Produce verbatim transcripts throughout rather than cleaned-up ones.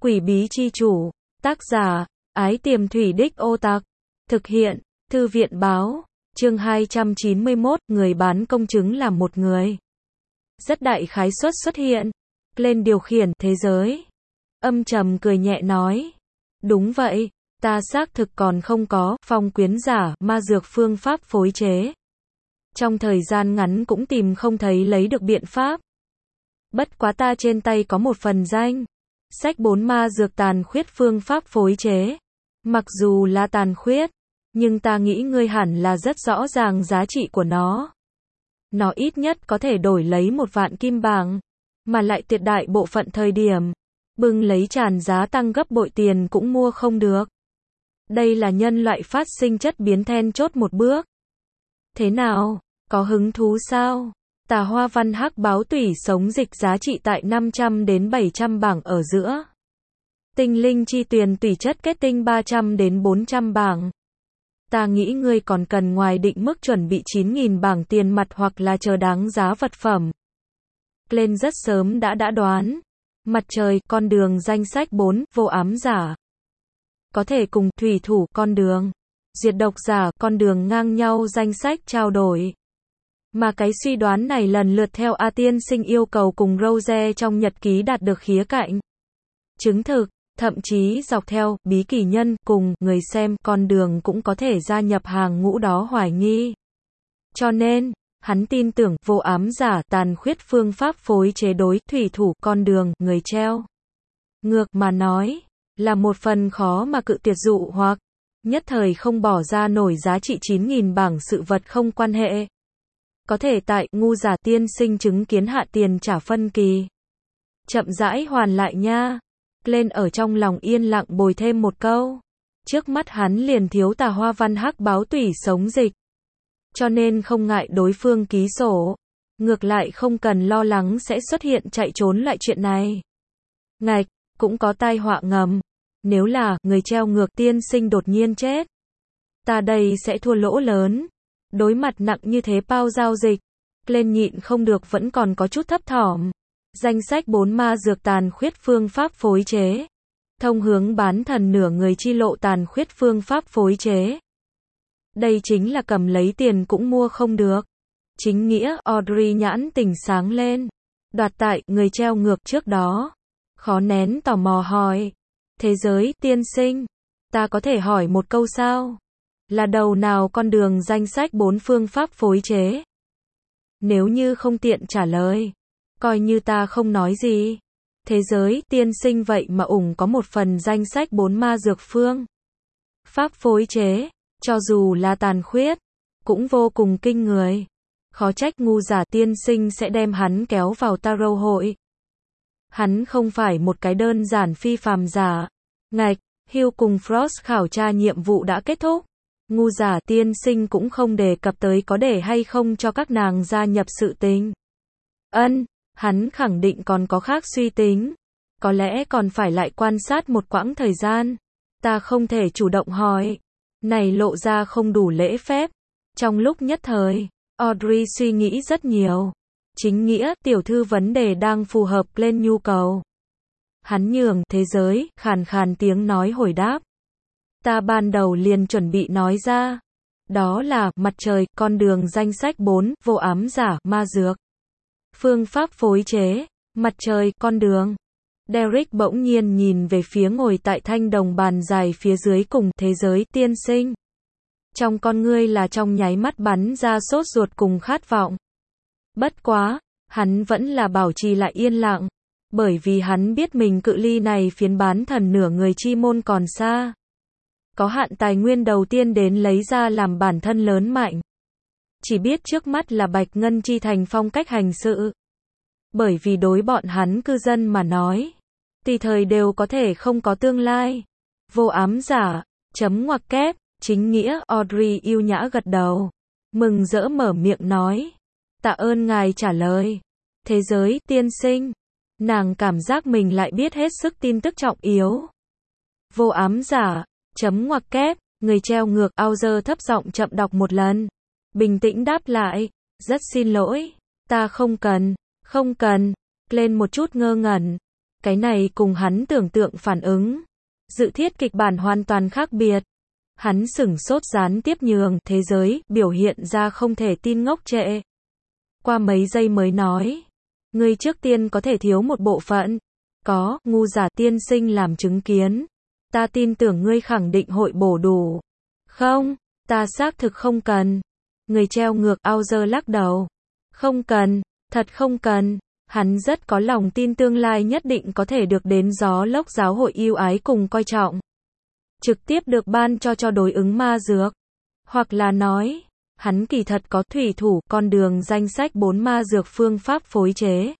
Quỷ bí chi chủ. Tác giả, Ái Tiềm Thủy Đích Ô Tặc. Thực hiện, Thư viện báo. Chương hai trăm chín mươi mốt, người bán công chứng là một người. Rất đại khái suất xuất hiện. Lên điều khiển thế giới. Âm trầm cười nhẹ nói. Đúng vậy, ta xác thực còn không có phong quyến giả, ma dược phương pháp phối chế. Trong thời gian ngắn cũng tìm không thấy lấy được biện pháp. Bất quá ta trên tay có một phần danh sách bốn ma dược tàn khuyết phương pháp phối chế. Mặc dù là tàn khuyết, nhưng ta nghĩ ngươi hẳn là rất rõ ràng giá trị của nó. Nó ít nhất có thể đổi lấy một vạn kim bảng, mà lại tuyệt đại bộ phận thời điểm, bưng lấy tràn giá tăng gấp bội tiền cũng mua không được. Đây là nhân loại phát sinh chất biến then chốt một bước. Thế nào, có hứng thú sao? Tà Hoa Văn Hắc báo tủy sống dịch giá trị tại năm trăm đến bảy trăm bảng ở giữa. Tinh linh chi tuyền tùy chất kết tinh ba trăm đến bốn trăm bảng. Ta nghĩ ngươi còn cần ngoài định mức chuẩn bị chín nghìn bảng tiền mặt hoặc là chờ đáng giá vật phẩm. Lên rất sớm đã đã đoán. Mặt trời, con đường danh sách bốn, vô ám giả. Có thể cùng thủy thủ, con đường. Diệt độc giả, con đường ngang nhau danh sách trao đổi. Mà cái suy đoán này lần lượt theo A Tiên Sinh yêu cầu cùng Rose trong nhật ký đạt được khía cạnh chứng thực, thậm chí dọc theo bí kỳ nhân cùng người xem con đường cũng có thể gia nhập hàng ngũ đó hoài nghi. Cho nên, hắn tin tưởng vô ám giả tàn khuyết phương pháp phối chế đối thủy thủ con đường người treo. Ngược mà nói, là một phần khó mà cự tuyệt dụ hoặc nhất thời không bỏ ra nổi giá trị chín nghìn bảng sự vật không quan hệ. Có thể tại ngu giả tiên sinh chứng kiến hạ tiền trả phân kỳ. Chậm rãi hoàn lại nha. Lên ở trong lòng yên lặng bồi thêm một câu. Trước mắt hắn liền thiếu Tà Hoa Văn Hắc báo tủy sống dịch. Cho nên không ngại đối phương ký sổ. Ngược lại không cần lo lắng sẽ xuất hiện chạy trốn lại chuyện này. Ngạch, cũng có tai họa ngầm. Nếu là người treo ngược tiên sinh đột nhiên chết, ta đây sẽ thua lỗ lớn. Đối mặt nặng như thế bao giao dịch, lên nhịn không được vẫn còn có chút thấp thỏm. Danh sách bốn ma dược tàn khuyết phương pháp phối chế. Thông hướng bán thần nửa người chi lộ tàn khuyết phương pháp phối chế. Đây chính là cầm lấy tiền cũng mua không được. Chính nghĩa, Audrey nhãn tỉnh sáng lên. Đoạt tại, người treo ngược trước đó. Khó nén tò mò hỏi. Thế giới, tiên sinh. Ta có thể hỏi một câu sao? Là đầu nào con đường danh sách bốn phương pháp phối chế? Nếu như không tiện trả lời, coi như ta không nói gì. Thế giới, tiên sinh vậy mà ủng có một phần danh sách bốn ma dược phương pháp phối chế, cho dù là tàn khuyết, cũng vô cùng kinh người. Khó trách ngu giả tiên sinh sẽ đem hắn kéo vào tarot hội. Hắn không phải một cái đơn giản phi phàm giả. Ngạch, Hugh cùng Frost khảo tra nhiệm vụ đã kết thúc. Ngu giả tiên sinh cũng không đề cập tới có để hay không cho các nàng gia nhập sự tình. Ân, hắn khẳng định còn có khác suy tính. Có lẽ còn phải lại quan sát một quãng thời gian. Ta không thể chủ động hỏi. Này lộ ra không đủ lễ phép. Trong lúc nhất thời, Audrey suy nghĩ rất nhiều. Chính nghĩa, tiểu thư vấn đề đang phù hợp lên nhu cầu. Hắn nhường thế giới, khàn khàn tiếng nói hồi đáp. Ta ban đầu liền chuẩn bị nói ra. Đó là, mặt trời, con đường danh sách bốn, vô ám giả, ma dược. Phương pháp phối chế, mặt trời, con đường. Derek bỗng nhiên nhìn về phía ngồi tại thanh đồng bàn dài phía dưới cùng thế giới tiên sinh. Trong con ngươi là trong nháy mắt bắn ra sốt ruột cùng khát vọng. Bất quá, hắn vẫn là bảo trì lại yên lặng. Bởi vì hắn biết mình cự ly này phiến bán thần nửa người chi môn còn xa. Có hạn tài nguyên đầu tiên đến lấy ra làm bản thân lớn mạnh. Chỉ biết trước mắt là Bạch Ngân Chi Thành phong cách hành sự. Bởi vì đối bọn hắn cư dân mà nói, tùy thời đều có thể không có tương lai. Vô ám giả, chấm ngoặc kép, chính nghĩa, Audrey yêu nhã gật đầu. Mừng rỡ mở miệng nói. Tạ ơn ngài trả lời. Thế giới, tiên sinh. Nàng cảm giác mình lại biết hết sức tin tức trọng yếu. Vô ám giả, chấm ngoặc kép, người treo ngược, Auger thấp giọng chậm đọc một lần. Bình tĩnh đáp lại, rất xin lỗi, ta không cần, không cần, lên một chút ngơ ngẩn. Cái này cùng hắn tưởng tượng phản ứng, dự thiết kịch bản hoàn toàn khác biệt. Hắn sửng sốt gián tiếp nhường thế giới, biểu hiện ra không thể tin ngốc trệ. Qua mấy giây mới nói, ngươi trước tiên có thể thiếu một bộ phận. Có, ngu giả tiên sinh làm chứng kiến. Ta tin tưởng ngươi khẳng định hội bổ đủ. Không, ta xác thực không cần. Người treo ngược Auger lắc đầu. Không cần, thật không cần. Hắn rất có lòng tin tương lai nhất định có thể được đến gió lốc giáo hội yêu ái cùng coi trọng. Trực tiếp được ban cho cho đối ứng ma dược. Hoặc là nói, hắn kỳ thật có thủy thủ con đường danh sách bốn ma dược phương pháp phối chế.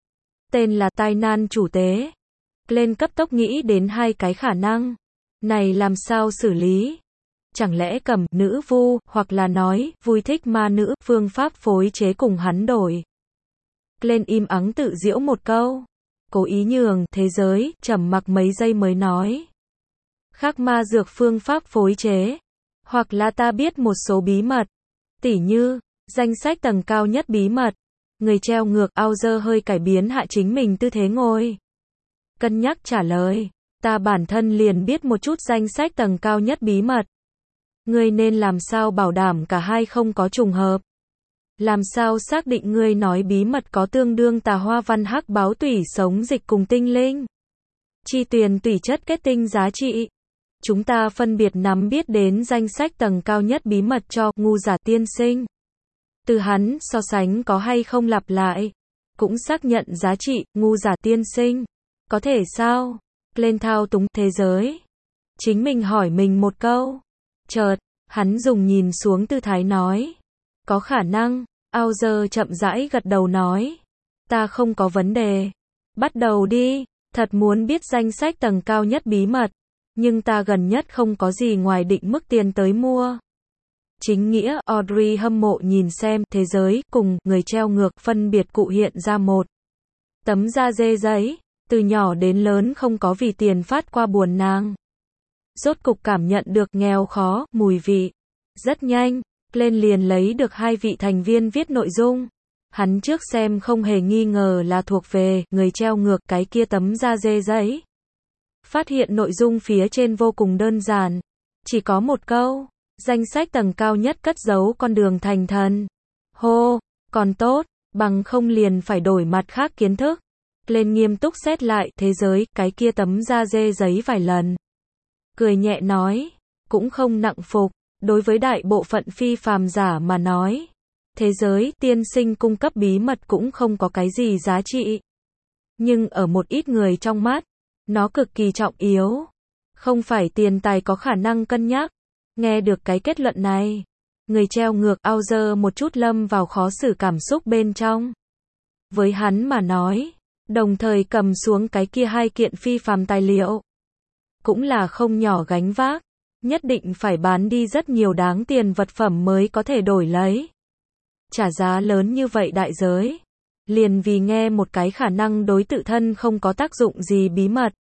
Tên là tai nan chủ tế. Lên cấp tốc nghĩ đến hai cái khả năng. Này làm sao xử lý? Chẳng lẽ cầm nữ vu, hoặc là nói, vui thích ma nữ, phương pháp phối chế cùng hắn đổi. Lên im ắng tự giễu một câu. Cố ý nhường thế giới, trầm mặc mấy giây mới nói. Khác ma dược phương pháp phối chế. Hoặc là ta biết một số bí mật. Tỉ như, danh sách tầng cao nhất bí mật. Người treo ngược Auger hơi cải biến hạ chính mình tư thế ngồi. Cân nhắc trả lời. Ta bản thân liền biết một chút danh sách tầng cao nhất bí mật. Ngươi nên làm sao bảo đảm cả hai không có trùng hợp? Làm sao xác định ngươi nói bí mật có tương đương tà hoa văn hắc báo tủy sống dịch cùng tinh linh? Chi tuyền tủy chất kết tinh giá trị. Chúng ta phân biệt nắm biết đến danh sách tầng cao nhất bí mật cho ngu giả tiên sinh. Từ hắn so sánh có hay không lặp lại. Cũng xác nhận giá trị, ngu giả tiên sinh. Có thể sao? Lên thao túng thế giới. Chính mình hỏi mình một câu. Chợt, hắn dùng nhìn xuống tư thái nói. Có khả năng. Auger chậm rãi gật đầu nói. Ta không có vấn đề. Bắt đầu đi. Thật muốn biết danh sách tầng cao nhất bí mật. Nhưng ta gần nhất không có gì ngoài định mức tiền tới mua. Chính nghĩa, Audrey hâm mộ nhìn xem thế giới cùng người treo ngược phân biệt cụ hiện ra một tấm da dê giấy. Từ nhỏ đến lớn không có vì tiền phát qua buồn nàng. Rốt cục cảm nhận được nghèo khó, mùi vị. Rất nhanh, lên liền lấy được hai vị thành viên viết nội dung. Hắn trước xem không hề nghi ngờ là thuộc về người treo ngược cái kia tấm da dê giấy. Phát hiện nội dung phía trên vô cùng đơn giản. Chỉ có một câu, danh sách tầng cao nhất cất giấu con đường thành thần. Hô, còn tốt, bằng không liền phải đổi mặt khác kiến thức. Lên nghiêm túc xét lại thế giới, cái kia tấm da dê giấy vài lần. Cười nhẹ nói, cũng không nặng phục, đối với đại bộ phận phi phàm giả mà nói. Thế giới, tiên sinh cung cấp bí mật cũng không có cái gì giá trị. Nhưng ở một ít người trong mắt, nó cực kỳ trọng yếu. Không phải tiền tài có khả năng cân nhắc. Nghe được cái kết luận này, người treo ngược Auger một chút lâm vào khó xử cảm xúc bên trong. Với hắn mà nói, đồng thời cầm xuống cái kia hai kiện phi phàm tài liệu. Cũng là không nhỏ gánh vác. Nhất định phải bán đi rất nhiều đáng tiền vật phẩm mới có thể đổi lấy. Trả giá lớn như vậy đại giới. Liền vì nghe một cái khả năng đối tự thân không có tác dụng gì bí mật.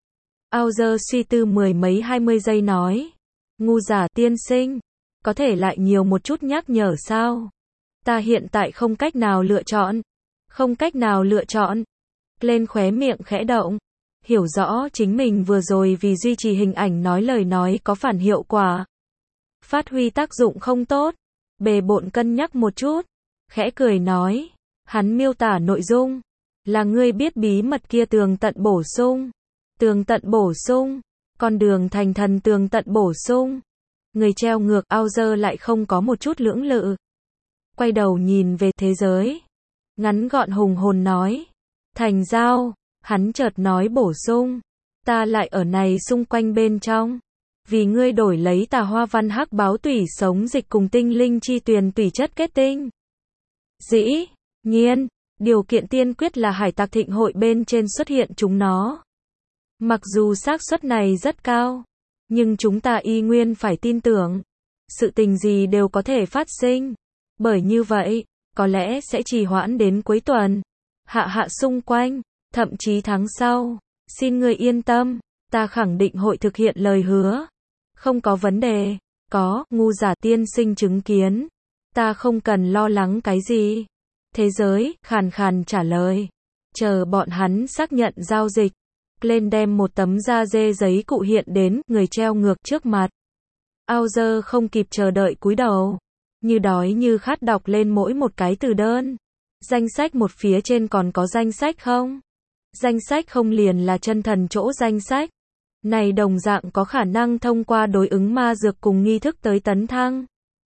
Auger suy tư mười mấy hai mươi giây nói. Ngu giả tiên sinh. Có thể lại nhiều một chút nhắc nhở sao? Ta hiện tại không cách nào lựa chọn. Không cách nào lựa chọn. Lên khóe miệng khẽ động. Hiểu rõ chính mình vừa rồi vì duy trì hình ảnh nói lời nói có phản hiệu quả. Phát huy tác dụng không tốt. Bề bộn cân nhắc một chút. Khẽ cười nói. Hắn miêu tả nội dung. Là ngươi biết bí mật kia tường tận bổ sung. Tường tận bổ sung. Con đường thành thần tường tận bổ sung. Người treo ngược Auger lại không có một chút lưỡng lự. Quay đầu nhìn về thế giới. Ngắn gọn hùng hồn nói. Thành giao. Hắn chợt nói bổ sung. Ta lại ở này xung quanh bên trong. Vì ngươi đổi lấy tà hoa văn hắc báo tủy sống dịch cùng tinh linh chi tuyền tủy chất kết tinh. Dĩ nhiên, điều kiện tiên quyết là hải tặc thịnh hội bên trên xuất hiện chúng nó. Mặc dù xác suất này rất cao, nhưng chúng ta y nguyên phải tin tưởng. Sự tình gì đều có thể phát sinh. Bởi như vậy, có lẽ sẽ trì hoãn đến cuối tuần. Hạ hạ xung quanh, thậm chí tháng sau. Xin ngươi yên tâm, ta khẳng định hội thực hiện lời hứa. Không có vấn đề. Có, ngu giả tiên sinh chứng kiến. Ta không cần lo lắng cái gì. Thế giới, khàn khàn trả lời. Chờ bọn hắn xác nhận giao dịch. Glenn đem một tấm da dê giấy cụ hiện đến, người treo ngược trước mặt. Auger không kịp chờ đợi cúi đầu. Như đói như khát đọc lên mỗi một cái từ đơn. Danh sách một phía trên còn có danh sách không? Danh sách không liền là chân thần chỗ danh sách. Này đồng dạng có khả năng thông qua đối ứng ma dược cùng nghi thức tới tấn thăng.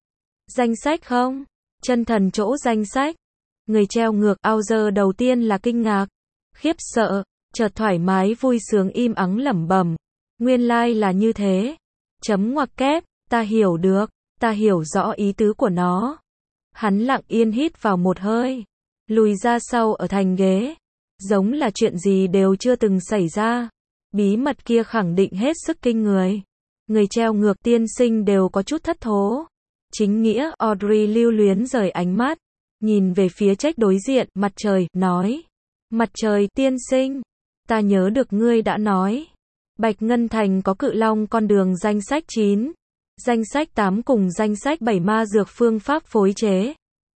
Danh sách không? Chân thần chỗ danh sách. Người treo ngược Auger đầu tiên là kinh ngạc, khiếp sợ, chợt thoải mái vui sướng im ắng lẩm bẩm. Nguyên lai là như thế. Chấm ngoặc kép, ta hiểu được, ta hiểu rõ ý tứ của nó. Hắn lặng yên hít vào một hơi, lùi ra sau ở thành ghế. Giống là chuyện gì đều chưa từng xảy ra. Bí mật kia khẳng định hết sức kinh người. Người treo ngược tiên sinh đều có chút thất thố. Chính nghĩa Audrey lưu luyến rời ánh mắt, nhìn về phía trách đối diện, mặt trời, nói. Mặt trời tiên sinh, ta nhớ được ngươi đã nói. Bạch Ngân Thành có cự long con đường danh sách chín. Danh sách tám cùng danh sách bảy ma dược phương pháp phối chế.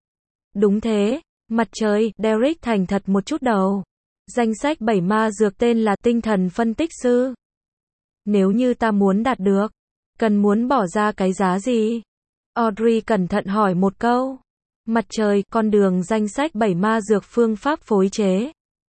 Đúng thế, mặt trời, Derek thành thật một chút đầu. Danh sách bảy ma dược tên là tinh thần phân tích sư. Nếu như ta muốn đạt được, cần muốn bỏ ra cái giá gì? Audrey cẩn thận hỏi một câu. Mặt trời, con đường danh sách bảy ma dược phương pháp phối chế.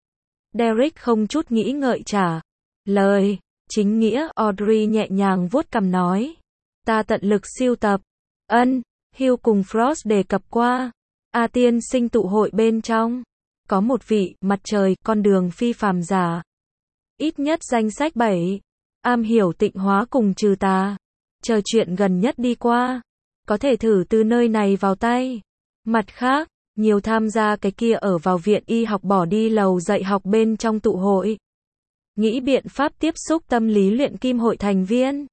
Derek không chút nghĩ ngợi trả lời. Chính nghĩa, Audrey nhẹ nhàng vuốt cằm nói. Ta tận lực siêu tập. Ân, Hugh cùng Frost đề cập qua. A tiên sinh tụ hội bên trong. Có một vị, mặt trời, con đường phi phàm giả. Ít nhất danh sách bảy. Am hiểu tịnh hóa cùng trừ tà. Chờ chuyện gần nhất đi qua. Có thể thử từ nơi này vào tay. Mặt khác, nhiều tham gia cái kia ở vào viện y học bỏ đi lầu dạy học bên trong tụ hội. Nghĩ biện pháp tiếp xúc tâm lý luyện kim hội thành viên.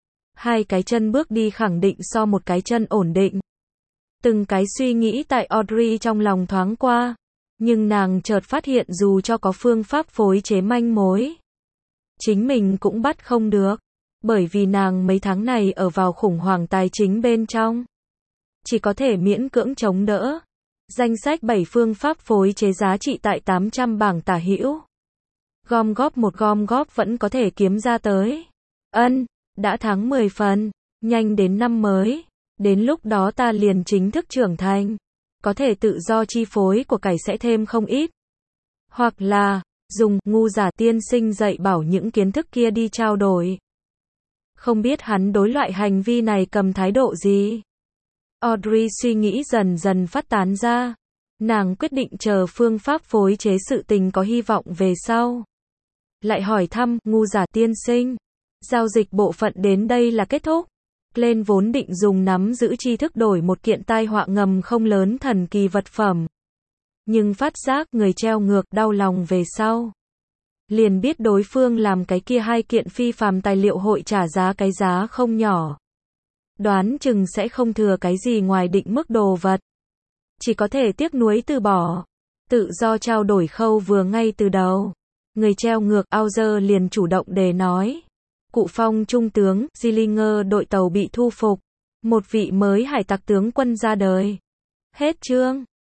Hai cái chân bước đi khẳng định so một cái chân ổn định. Từng cái suy nghĩ tại Audrey trong lòng thoáng qua. Nhưng nàng chợt phát hiện dù cho có phương pháp phối chế manh mối, chính mình cũng bắt không được. Bởi vì nàng mấy tháng này ở vào khủng hoảng tài chính bên trong. Chỉ có thể miễn cưỡng chống đỡ. Danh sách bảy phương pháp phối chế giá trị tại tám trăm bảng tả hữu. Gom góp một gom góp vẫn có thể kiếm ra tới. Ân, đã tháng mười phần, nhanh đến năm mới. Đến lúc đó ta liền chính thức trưởng thành. Có thể tự do chi phối của cải sẽ thêm không ít. Hoặc là, dùng ngu giả tiên sinh dạy bảo những kiến thức kia đi trao đổi. Không biết hắn đối loại hành vi này cầm thái độ gì? Audrey suy nghĩ dần dần phát tán ra. Nàng quyết định chờ phương pháp phối chế sự tình có hy vọng về sau. Lại hỏi thăm, ngu giả tiên sinh. Giao dịch bộ phận đến đây là kết thúc. Glenn vốn định dùng nắm giữ tri thức đổi một kiện tai họa ngầm không lớn thần kỳ vật phẩm. Nhưng phát giác người treo ngược đau lòng về sau. Liền biết đối phương làm cái kia hai kiện phi phàm tài liệu hội trả giá cái giá không nhỏ. Đoán chừng sẽ không thừa cái gì ngoài định mức đồ vật. Chỉ có thể tiếc nuối từ bỏ. Tự do trao đổi khâu vừa ngay từ đầu. Người treo ngược Auger liền chủ động đề nói. Cụ Phong trung tướng, Gillinger đội tàu bị thu phục. Một vị mới hải tặc tướng quân ra đời. Hết chương.